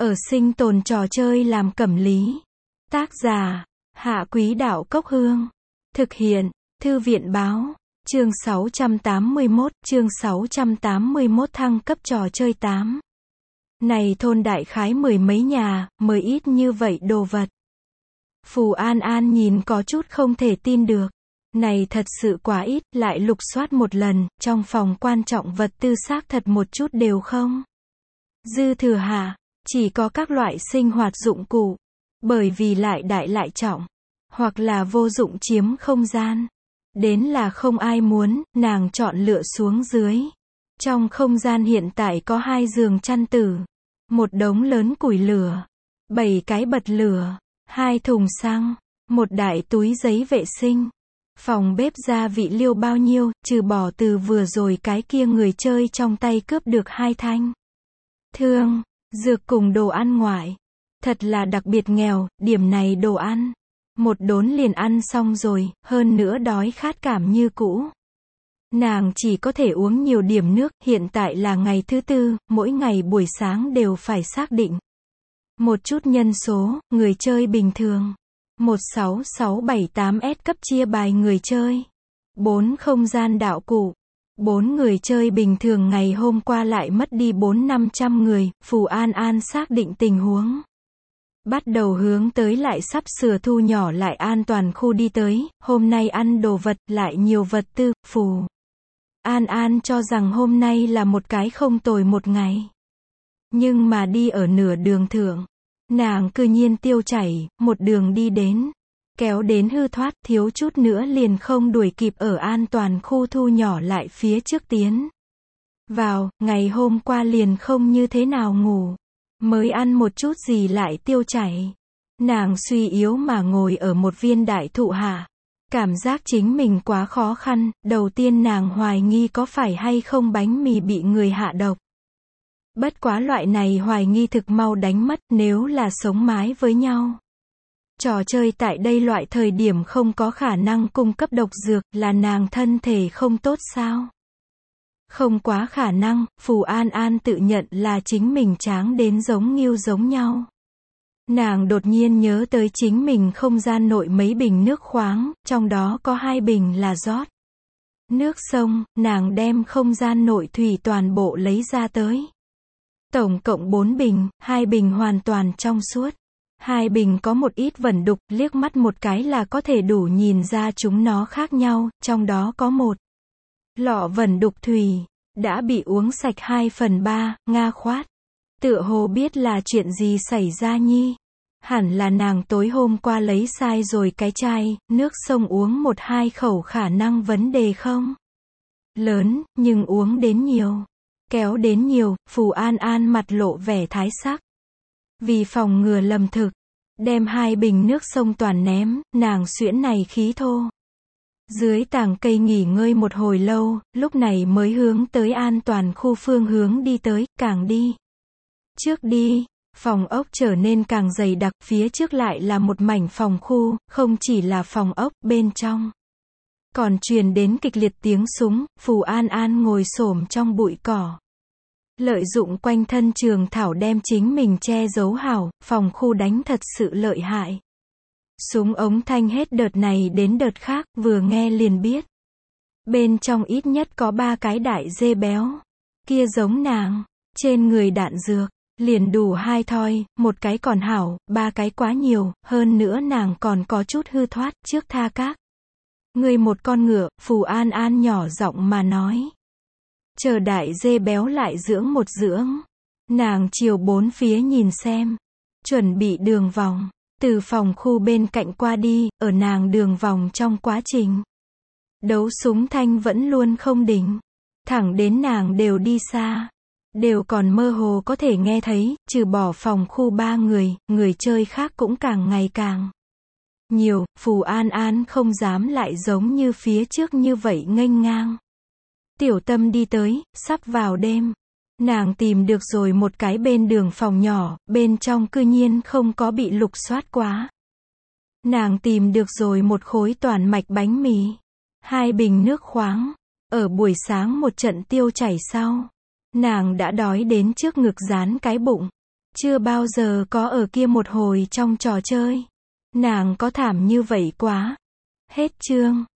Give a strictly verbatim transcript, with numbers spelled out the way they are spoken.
Ở sinh tồn trò chơi làm cẩm lý. Tác giả, Hạ Quý Đạo Cốc Hương. Thực hiện, Thư viện Báo. Chương sáu trăm tám mươi mốt, chương sáu trăm tám mươi mốt thăng cấp trò chơi tám. Này thôn đại khái mười mấy nhà, mới ít như vậy đồ vật. Phù An An nhìn có chút không thể tin được. Này thật sự quá ít, lại lục soát một lần, trong phòng quan trọng vật tư xác thật một chút đều không. Dư thừa hả? Chỉ có các loại sinh hoạt dụng cụ. Bởi vì lại đại lại trọng. Hoặc là vô dụng chiếm không gian. Đến là không ai muốn, nàng chọn lựa xuống dưới. Trong không gian hiện tại có hai giường chăn tử. Một đống lớn củi lửa. Bảy cái bật lửa. Hai thùng xăng. Một đại túi giấy vệ sinh. Phòng bếp gia vị liêu bao nhiêu, trừ bỏ từ vừa rồi cái kia người chơi trong tay cướp được hai thanh thương, dược cùng đồ ăn ngoại. Thật là đặc biệt nghèo, điểm này đồ ăn. Một đốn liền ăn xong rồi, hơn nữa đói khát cảm như cũ. Nàng chỉ có thể uống nhiều điểm nước, hiện tại là ngày thứ tư, mỗi ngày buổi sáng đều phải xác định. Một chút nhân số, người chơi bình thường. một sáu sáu bảy tám S cấp chia bài người chơi. bốn không gian đạo cụ. bốn người chơi bình thường ngày hôm qua lại mất đi bốn năm trăm người, Phù An An xác định tình huống. Bắt đầu hướng tới lại sắp sửa thu nhỏ lại an toàn khu đi tới, hôm nay ăn đồ vật, lại nhiều vật tư, Phù An An cho rằng hôm nay là một cái không tồi một ngày. Nhưng mà đi ở nửa đường thượng. Nàng cư nhiên tiêu chảy, một đường đi đến, kéo đến hư thoát, thiếu chút nữa liền không đuổi kịp ở an toàn khu thu nhỏ lại phía trước tiến. Vào, ngày hôm qua liền không như thế nào ngủ, mới ăn một chút gì lại tiêu chảy. Nàng suy yếu mà ngồi ở một viên đại thụ hạ, cảm giác chính mình quá khó khăn, đầu tiên nàng hoài nghi có phải hay không bánh mì bị người hạ độc. Bất quá loại này hoài nghi thực mau đánh mất nếu là sống mái với nhau. Trò chơi tại đây loại thời điểm không có khả năng cung cấp độc dược, là nàng thân thể không tốt sao? Không quá khả năng, Phù An An tự nhận là chính mình tráng đến giống nghêu giống nhau. Nàng đột nhiên nhớ tới chính mình không gian nội mấy bình nước khoáng, trong đó có hai bình là rót nước sông, nàng đem không gian nội thủy toàn bộ lấy ra tới. Tổng cộng bốn bình, hai bình hoàn toàn trong suốt. Hai bình có một ít vẩn đục, liếc mắt một cái là có thể đủ nhìn ra chúng nó khác nhau, trong đó có một lọ vẩn đục thủy, đã bị uống sạch hai phần ba, nga khoát. Tựa hồ biết là chuyện gì xảy ra nhi. Hẳn là nàng tối hôm qua lấy sai rồi cái chai, nước sông uống một hai khẩu khả năng vấn đề không lớn, nhưng uống đến nhiều. Kéo đến nhiều, Phù An An mặt lộ vẻ thái sắc. Vì phòng ngừa lầm thực, đem hai bình nước sông toàn ném, nàng xuyễn này khí thô. Dưới tàng cây nghỉ ngơi một hồi lâu, lúc này mới hướng tới an toàn khu phương hướng đi tới, càng đi. Trước đi, phòng ốc trở nên càng dày đặc, phía trước lại là một mảnh phòng khu, không chỉ là phòng ốc, bên trong còn truyền đến kịch liệt tiếng súng, Phù An An ngồi xổm trong bụi cỏ. Lợi dụng quanh thân trường thảo đem chính mình che giấu hảo, phòng khu đánh thật sự lợi hại. Súng ống thanh hết đợt này đến đợt khác, vừa nghe liền biết. Bên trong ít nhất có ba cái đại dê béo. Kia giống nàng, trên người đạn dược, liền đủ hai thoi, một cái còn hảo, ba cái quá nhiều, hơn nữa nàng còn có chút hư thoát, trước tha các. Người một con ngựa, Phù An An nhỏ giọng mà nói. Chờ đại dê béo lại dưỡng một dưỡng. Nàng chiều bốn phía nhìn xem. Chuẩn bị đường vòng. Từ phòng khu bên cạnh qua đi, ở nàng đường vòng trong quá trình. Đấu súng thanh vẫn luôn không đỉnh. Thẳng đến nàng đều đi xa. Đều còn mơ hồ có thể nghe thấy, trừ bỏ phòng khu ba người, người chơi khác cũng càng ngày càng nhiều. Phù An An không dám lại giống như phía trước như vậy nghênh ngang. Tiểu Tâm đi tới, sắp vào đêm. Nàng tìm được rồi một cái bên đường phòng nhỏ, bên trong cư nhiên không có bị lục soát quá. Nàng tìm được rồi một khối toàn mạch bánh mì. Hai bình nước khoáng. Ở buổi sáng một trận tiêu chảy sau. Nàng đã đói đến trước ngực dán cái bụng. Chưa bao giờ có ở kia một hồi trong trò chơi. Nàng có thảm như vậy quá. Hết chương.